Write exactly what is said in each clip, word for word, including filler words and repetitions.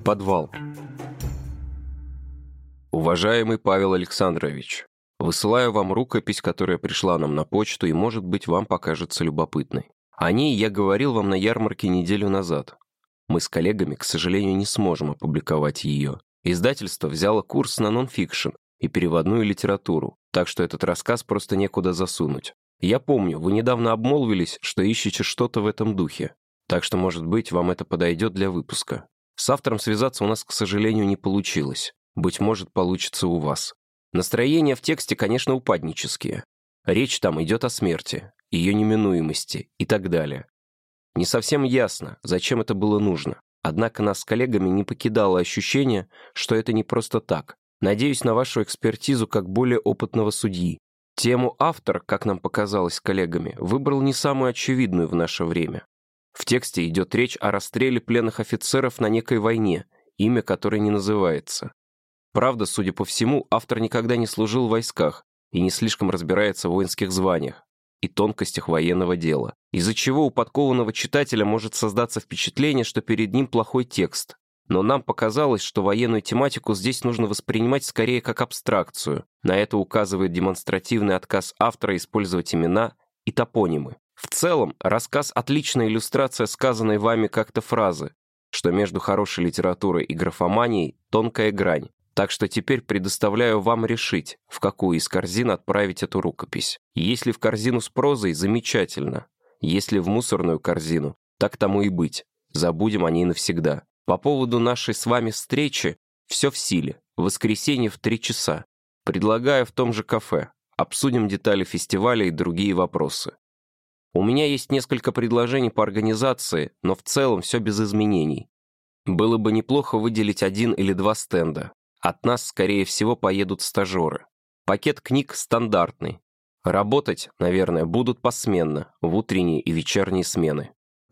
Подвал. Уважаемый Павел Александрович, высылаю вам рукопись, которая пришла нам на почту и, может быть, вам покажется любопытной. О ней я говорил вам на ярмарке неделю назад. Мы с коллегами, к сожалению, не сможем опубликовать ее. Издательство взяло курс на нон-фикшн и переводную литературу, так что этот рассказ просто некуда засунуть. Я помню, вы недавно обмолвились, что ищете что-то в этом духе, так что, может быть, вам это подойдет для выпуска. С автором связаться у нас, к сожалению, не получилось. Быть может, получится у вас. Настроения в тексте, конечно, упаднические. Речь там идет о смерти, ее неминуемости и так далее. Не совсем ясно, зачем это было нужно. Однако нас с коллегами не покидало ощущение, что это не просто так. Надеюсь на вашу экспертизу как более опытного судьи. Тему автор, как нам показалось с коллегами, выбрал не самую очевидную в наше время. В тексте идет речь о расстреле пленных офицеров на некой войне, имя которой не называется. Правда, судя по всему, автор никогда не служил в войсках и не слишком разбирается в воинских званиях и тонкостях военного дела, из-за чего у подкованного читателя может создаться впечатление, что перед ним плохой текст. Но нам показалось, что военную тематику здесь нужно воспринимать скорее как абстракцию. На это указывает демонстративный отказ автора использовать имена и топонимы. В целом, рассказ – отличная иллюстрация сказанной вами как-то фразы, что между хорошей литературой и графоманией тонкая грань. Так что теперь предоставляю вам решить, в какую из корзин отправить эту рукопись. Если в корзину с прозой – замечательно. Если в мусорную корзину, так тому и быть. Забудем о ней навсегда. По поводу нашей с вами встречи все в силе. В воскресенье в три часа. Предлагаю в том же кафе. Обсудим детали фестиваля и другие вопросы. У меня есть несколько предложений по организации, но в целом все без изменений. Было бы неплохо выделить один или два стенда. От нас, скорее всего, поедут стажеры. Пакет книг стандартный. Работать, наверное, будут посменно, в утренние и вечерние смены.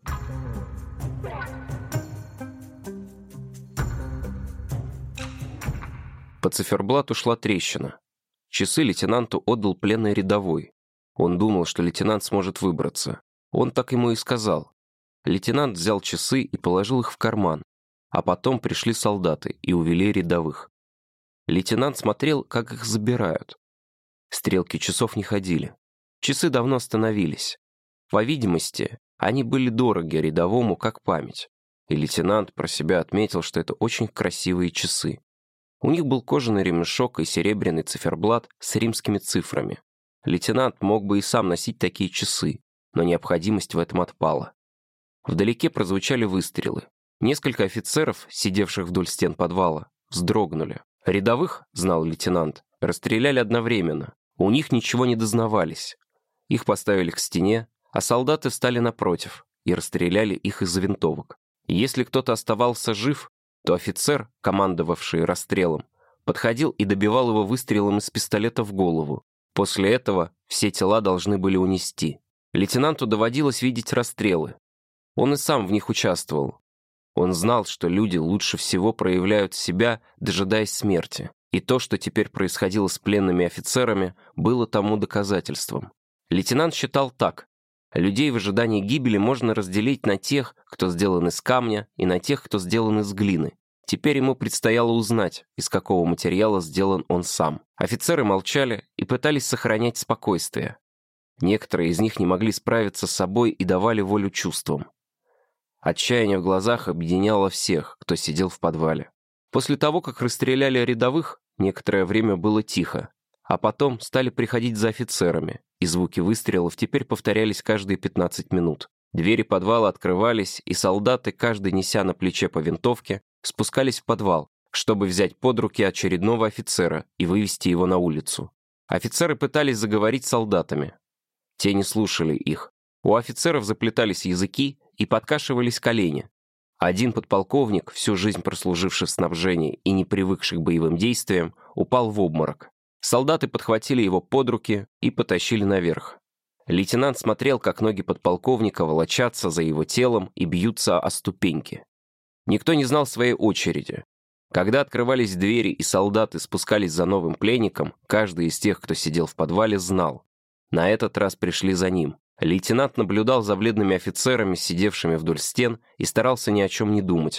По циферблату шла трещина. Часы лейтенанту отдал пленный рядовой. Он думал, что лейтенант сможет выбраться. Он так ему и сказал. Лейтенант взял часы и положил их в карман, а потом пришли солдаты и увели рядовых. Лейтенант смотрел, как их забирают. Стрелки часов не ходили. Часы давно остановились. По видимости, они были дороги рядовому, как память. И лейтенант про себя отметил, что это очень красивые часы. У них был кожаный ремешок и серебряный циферблат с римскими цифрами. Лейтенант мог бы и сам носить такие часы, но необходимость в этом отпала. Вдалеке прозвучали выстрелы. Несколько офицеров, сидевших вдоль стен подвала, вздрогнули. Рядовых, знал лейтенант, расстреляли одновременно. У них ничего не дознавались. Их поставили к стене, а солдаты встали напротив и расстреляли их из винтовок. Если кто-то оставался жив, то офицер, командовавший расстрелом, подходил и добивал его выстрелом из пистолета в голову. После этого все тела должны были унести. Лейтенанту доводилось видеть расстрелы. Он и сам в них участвовал. Он знал, что люди лучше всего проявляют себя, дожидаясь смерти. И то, что теперь происходило с пленными офицерами, было тому доказательством. Лейтенант считал так. Людей в ожидании гибели можно разделить на тех, кто сделан из камня, и на тех, кто сделан из глины. Теперь ему предстояло узнать, из какого материала сделан он сам. Офицеры молчали и пытались сохранять спокойствие. Некоторые из них не могли справиться с собой и давали волю чувствам. Отчаяние в глазах объединяло всех, кто сидел в подвале. После того, как расстреляли рядовых, некоторое время было тихо, а потом стали приходить за офицерами, и звуки выстрелов теперь повторялись каждые пятнадцать минут. Двери подвала открывались, и солдаты, каждый неся на плече по винтовке, спускались в подвал, чтобы взять под руки очередного офицера и вывести его на улицу. Офицеры пытались заговорить с солдатами. Те не слушали их. У офицеров заплетались языки и подкашивались колени. Один подполковник, всю жизнь прослуживший в снабжении и не привыкший к боевым действиям, упал в обморок. Солдаты подхватили его под руки и потащили наверх. Лейтенант смотрел, как ноги подполковника волочатся за его телом и бьются о ступеньки. Никто не знал своей очереди. Когда открывались двери и солдаты спускались за новым пленником, каждый из тех, кто сидел в подвале, знал. На этот раз пришли за ним. Лейтенант наблюдал за бледными офицерами, сидевшими вдоль стен, и старался ни о чем не думать.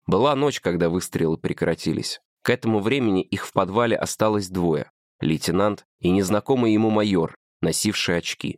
Была ночь, когда выстрелы прекратились. К этому времени их в подвале осталось двое — лейтенант и незнакомый ему майор, носивший очки.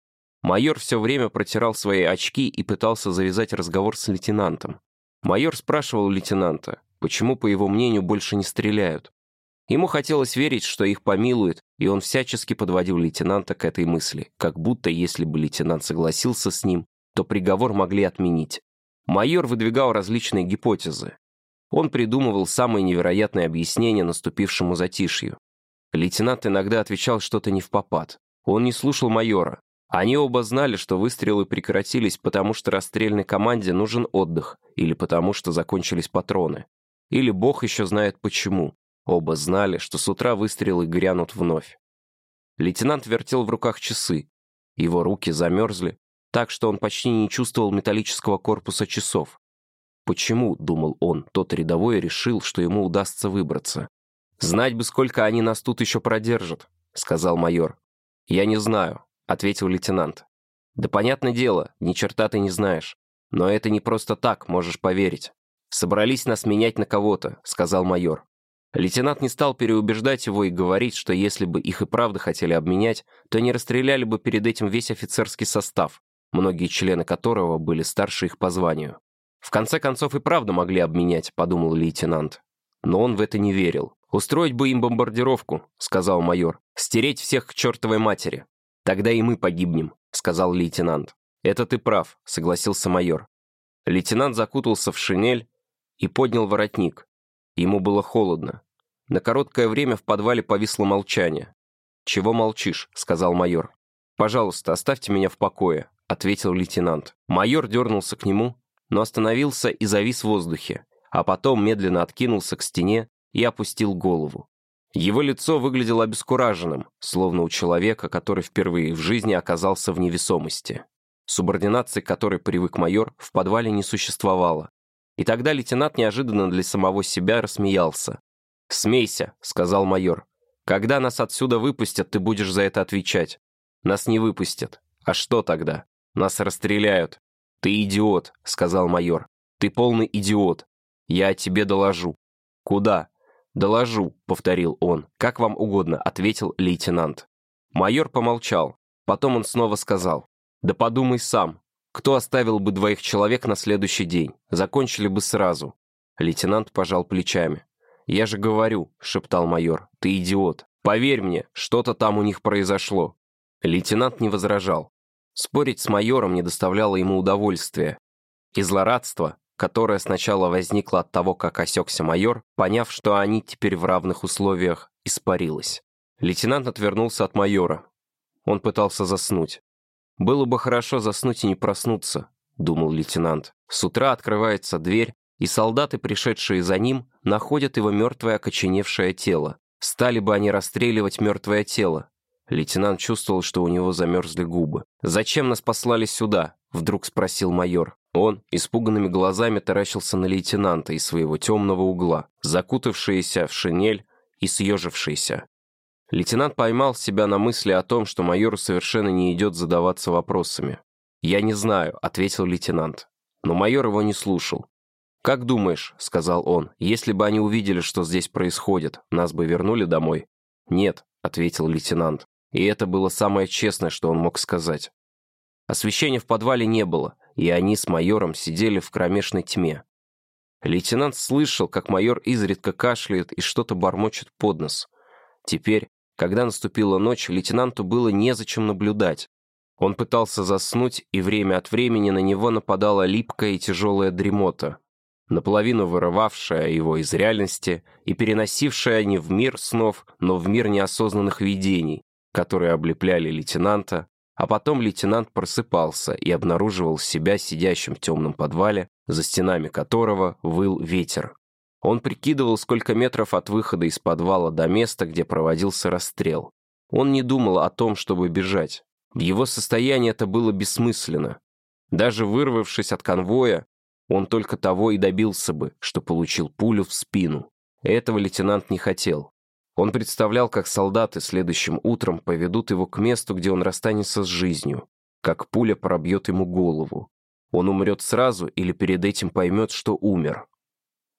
Майор все время протирал свои очки и пытался завязать разговор с лейтенантом. Майор спрашивал лейтенанта, почему, по его мнению, больше не стреляют. Ему хотелось верить, что их помилуют, и он всячески подводил лейтенанта к этой мысли, как будто если бы лейтенант согласился с ним, то приговор могли отменить. Майор выдвигал различные гипотезы. Он придумывал самые невероятные объяснения наступившему затишью. Лейтенант иногда отвечал что-то невпопад. Он не слушал майора. Они оба знали, что выстрелы прекратились, потому что расстрельной команде нужен отдых, или потому что закончились патроны. Или бог еще знает почему. Оба знали, что с утра выстрелы грянут вновь. Лейтенант вертел в руках часы. Его руки замерзли, так что он почти не чувствовал металлического корпуса часов. Почему, думал он, тот рядовой решил, что ему удастся выбраться? «Знать бы, сколько они нас тут еще продержат», — сказал майор. «Я не знаю», — ответил лейтенант. «Да понятное дело, ни черта ты не знаешь. Но это не просто так, можешь поверить. Собрались нас менять на кого-то», — сказал майор. Лейтенант не стал переубеждать его и говорить, что если бы их и правда хотели обменять, то не расстреляли бы перед этим весь офицерский состав, многие члены которого были старше их по званию. «В конце концов и правда могли обменять», — подумал лейтенант. Но он в это не верил. «Устроить бы им бомбардировку», — сказал майор. «Стереть всех к чертовой матери. Тогда и мы погибнем», — сказал лейтенант. «Это ты прав», — согласился майор. Лейтенант закутался в шинель и поднял воротник. Ему было холодно. На короткое время в подвале повисло молчание. «Чего молчишь?» — сказал майор. «Пожалуйста, оставьте меня в покое», — ответил лейтенант. Майор дернулся к нему, но остановился и завис в воздухе, а потом медленно откинулся к стене и опустил голову. Его лицо выглядело обескураженным, словно у человека, который впервые в жизни оказался в невесомости. Субординации, к которой привык майор, в подвале не существовало. И тогда лейтенант неожиданно для самого себя рассмеялся. «Смейся», — сказал майор. «Когда нас отсюда выпустят, ты будешь за это отвечать. Нас не выпустят. А что тогда? Нас расстреляют». «Ты идиот», — сказал майор. «Ты полный идиот. Я о тебе доложу». «Куда?» «Доложу», — повторил он. «Как вам угодно», — ответил лейтенант. Майор помолчал. Потом он снова сказал. «Да подумай сам. Кто оставил бы двоих человек на следующий день? Закончили бы сразу». Лейтенант пожал плечами. «Я же говорю», — шептал майор, — «ты идиот. Поверь мне, что-то там у них произошло». Лейтенант не возражал. Спорить с майором не доставляло ему удовольствия. И злорадство, которое сначала возникло от того, как осекся майор, поняв, что они теперь в равных условиях, испарилось. Лейтенант отвернулся от майора. Он пытался заснуть. «Было бы хорошо заснуть и не проснуться», — думал лейтенант. С утра открывается дверь, и солдаты, пришедшие за ним, находят его мертвое окоченевшее тело. Стали бы они расстреливать мертвое тело? Лейтенант чувствовал, что у него замерзли губы. «Зачем нас послали сюда?» — вдруг спросил майор. Он испуганными глазами таращился на лейтенанта из своего темного угла, закутавшийся в шинель и съежившийся. Лейтенант поймал себя на мысли о том, что майору совершенно не идет задаваться вопросами. «Я не знаю», — ответил лейтенант. Но майор его не слушал. «Как думаешь», — сказал он, — «если бы они увидели, что здесь происходит, нас бы вернули домой?» «Нет», — ответил лейтенант. И это было самое честное, что он мог сказать. Освещения в подвале не было, и они с майором сидели в кромешной тьме. Лейтенант слышал, как майор изредка кашляет и что-то бормочет под нос. Теперь, когда наступила ночь, лейтенанту было незачем наблюдать. Он пытался заснуть, и время от времени на него нападала липкая и тяжелая дремота, наполовину вырывавшая его из реальности и переносившая не в мир снов, но в мир неосознанных видений, которые облепляли лейтенанта, а потом лейтенант просыпался и обнаруживал себя сидящим в темном подвале, за стенами которого выл ветер. Он прикидывал, сколько метров от выхода из подвала до места, где проводился расстрел. Он не думал о том, чтобы бежать. В его состоянии это было бессмысленно. Даже вырвавшись от конвоя, он только того и добился бы, что получил пулю в спину. Этого лейтенант не хотел. Он представлял, как солдаты следующим утром поведут его к месту, где он расстанется с жизнью, как пуля пробьет ему голову. Он умрет сразу или перед этим поймет, что умер.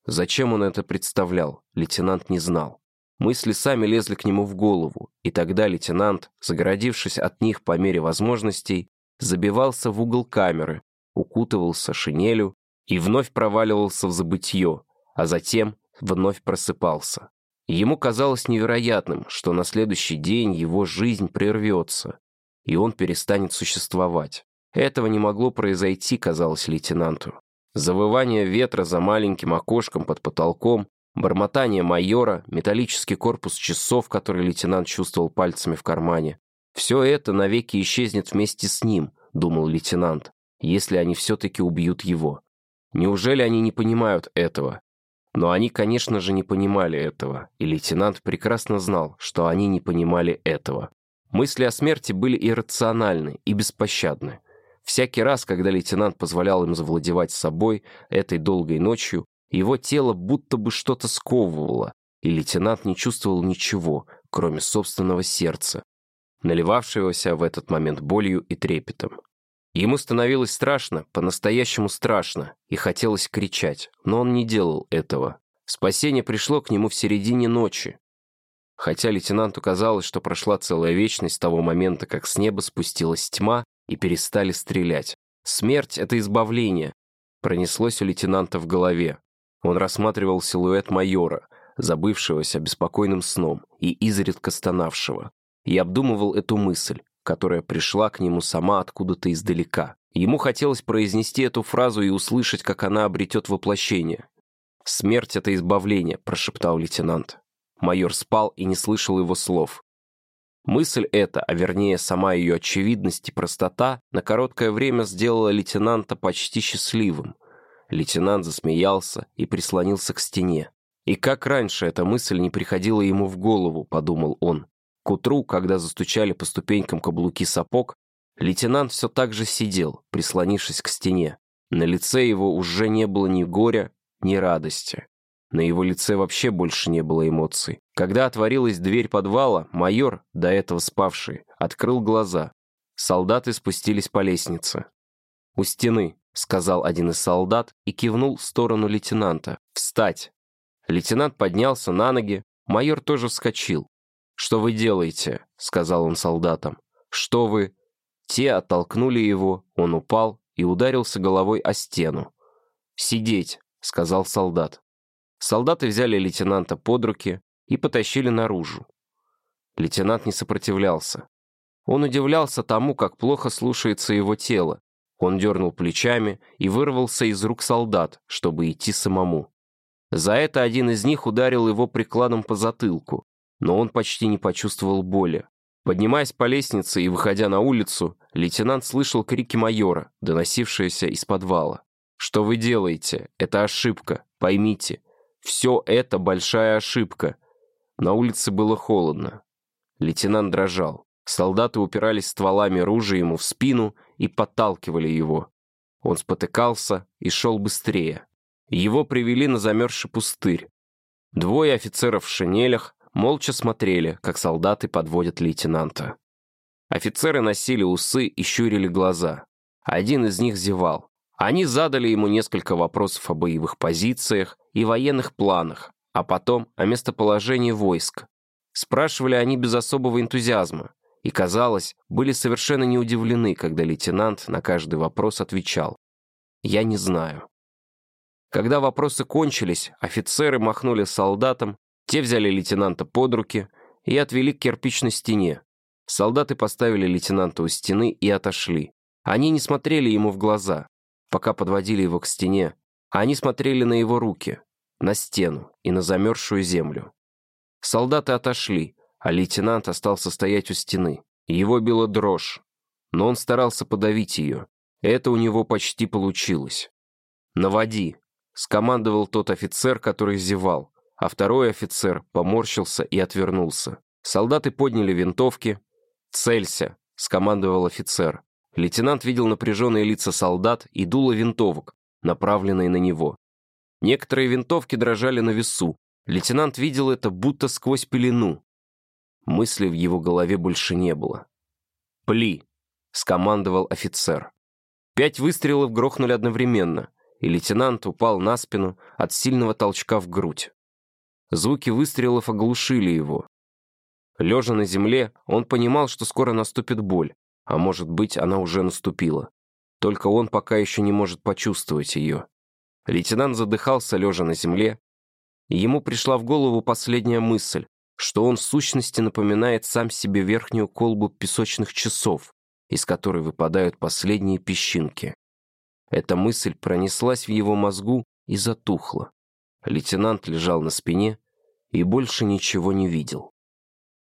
Зачем он это представлял, лейтенант не знал. Мысли сами лезли к нему в голову, и тогда лейтенант, загородившись от них по мере возможностей, забивался в угол камеры, укутывался шинелью и вновь проваливался в забытье, а затем вновь просыпался. Ему казалось невероятным, что на следующий день его жизнь прервется, и он перестанет существовать. Этого не могло произойти, казалось лейтенанту. Завывание ветра за маленьким окошком под потолком, бормотание майора, металлический корпус часов, который лейтенант чувствовал пальцами в кармане. Все это навеки исчезнет вместе с ним, думал лейтенант, если они все-таки убьют его. Неужели они не понимают этого? Но они, конечно же, не понимали этого, и лейтенант прекрасно знал, что они не понимали этого. Мысли о смерти были иррациональны и беспощадны. Всякий раз, когда лейтенант позволял им завладевать собой этой долгой ночью, его тело будто бы что-то сковывало, и лейтенант не чувствовал ничего, кроме собственного сердца, наливавшегося в этот момент болью и трепетом. Ему становилось страшно, по-настоящему страшно, и хотелось кричать, но он не делал этого. Спасение пришло к нему в середине ночи. Хотя лейтенанту казалось, что прошла целая вечность с того момента, как с неба спустилась тьма и перестали стрелять. Смерть — это избавление, пронеслось у лейтенанта в голове. Он рассматривал силуэт майора, забывшегося беспокойным сном и изредка стонавшего, и обдумывал эту мысль, которая пришла к нему сама откуда-то издалека. Ему хотелось произнести эту фразу и услышать, как она обретет воплощение. «Смерть — это избавление», — прошептал лейтенант. Майор спал и не слышал его слов. Мысль эта, а вернее сама ее очевидность и простота, на короткое время сделала лейтенанта почти счастливым. Лейтенант засмеялся и прислонился к стене. «И как раньше эта мысль не приходила ему в голову», — подумал он. К утру, когда застучали по ступенькам каблуки сапог, лейтенант все так же сидел, прислонившись к стене. На лице его уже не было ни горя, ни радости. На его лице вообще больше не было эмоций. Когда отворилась дверь подвала, майор, до этого спавший, открыл глаза. Солдаты спустились по лестнице. «У стены», — сказал один из солдат и кивнул в сторону лейтенанта. «Встать!» Лейтенант поднялся на ноги, майор тоже вскочил. «Что вы делаете?» — сказал он солдатам. «Что вы?» Те оттолкнули его, он упал и ударился головой о стену. «Сидеть!» — сказал солдат. Солдаты взяли лейтенанта под руки и потащили наружу. Лейтенант не сопротивлялся. Он удивлялся тому, как плохо слушается его тело. Он дернул плечами и вырвался из рук солдат, чтобы идти самому. За это один из них ударил его прикладом по затылку, но он почти не почувствовал боли. Поднимаясь по лестнице и выходя на улицу, лейтенант слышал крики майора, доносившиеся из подвала. «Что вы делаете? Это ошибка. Поймите. Все это большая ошибка». На улице было холодно. Лейтенант дрожал. Солдаты упирались стволами ружья ему в спину и подталкивали его. Он спотыкался и шел быстрее. Его привели на замерзший пустырь. Двое офицеров в шинелях молча смотрели, как солдаты подводят лейтенанта. Офицеры носили усы и щурили глаза. Один из них зевал. Они задали ему несколько вопросов о боевых позициях и военных планах, а потом о местоположении войск. Спрашивали они без особого энтузиазма, и, казалось, были совершенно не удивлены, когда лейтенант на каждый вопрос отвечал: «Я не знаю». Когда вопросы кончились, офицеры махнули солдатам, те взяли лейтенанта под руки и отвели к кирпичной стене. Солдаты поставили лейтенанта у стены и отошли. Они не смотрели ему в глаза, пока подводили его к стене, а они смотрели на его руки, на стену и на замерзшую землю. Солдаты отошли, а лейтенант остался стоять у стены. Его била дрожь, но он старался подавить ее. Это у него почти получилось. «Наводи», — скомандовал тот офицер, который зевал, а второй офицер поморщился и отвернулся. Солдаты подняли винтовки. «Целься», — скомандовал офицер. Лейтенант видел напряженные лица солдат и дуло винтовок, направленные на него. Некоторые винтовки дрожали на весу. Лейтенант видел это будто сквозь пелену. Мысли в его голове больше не было. «Пли», — скомандовал офицер. Пять выстрелов грохнули одновременно, и лейтенант упал на спину от сильного толчка в грудь. Звуки выстрелов оглушили его. Лежа на земле, он понимал, что скоро наступит боль, а может быть, она уже наступила. Только он пока еще не может почувствовать ее. Лейтенант задыхался, лежа на земле, и ему пришла в голову последняя мысль, что он в сущности напоминает сам себе верхнюю колбу песочных часов, из которой выпадают последние песчинки. Эта мысль пронеслась в его мозгу и затухла. Лейтенант лежал на спине и больше ничего не видел.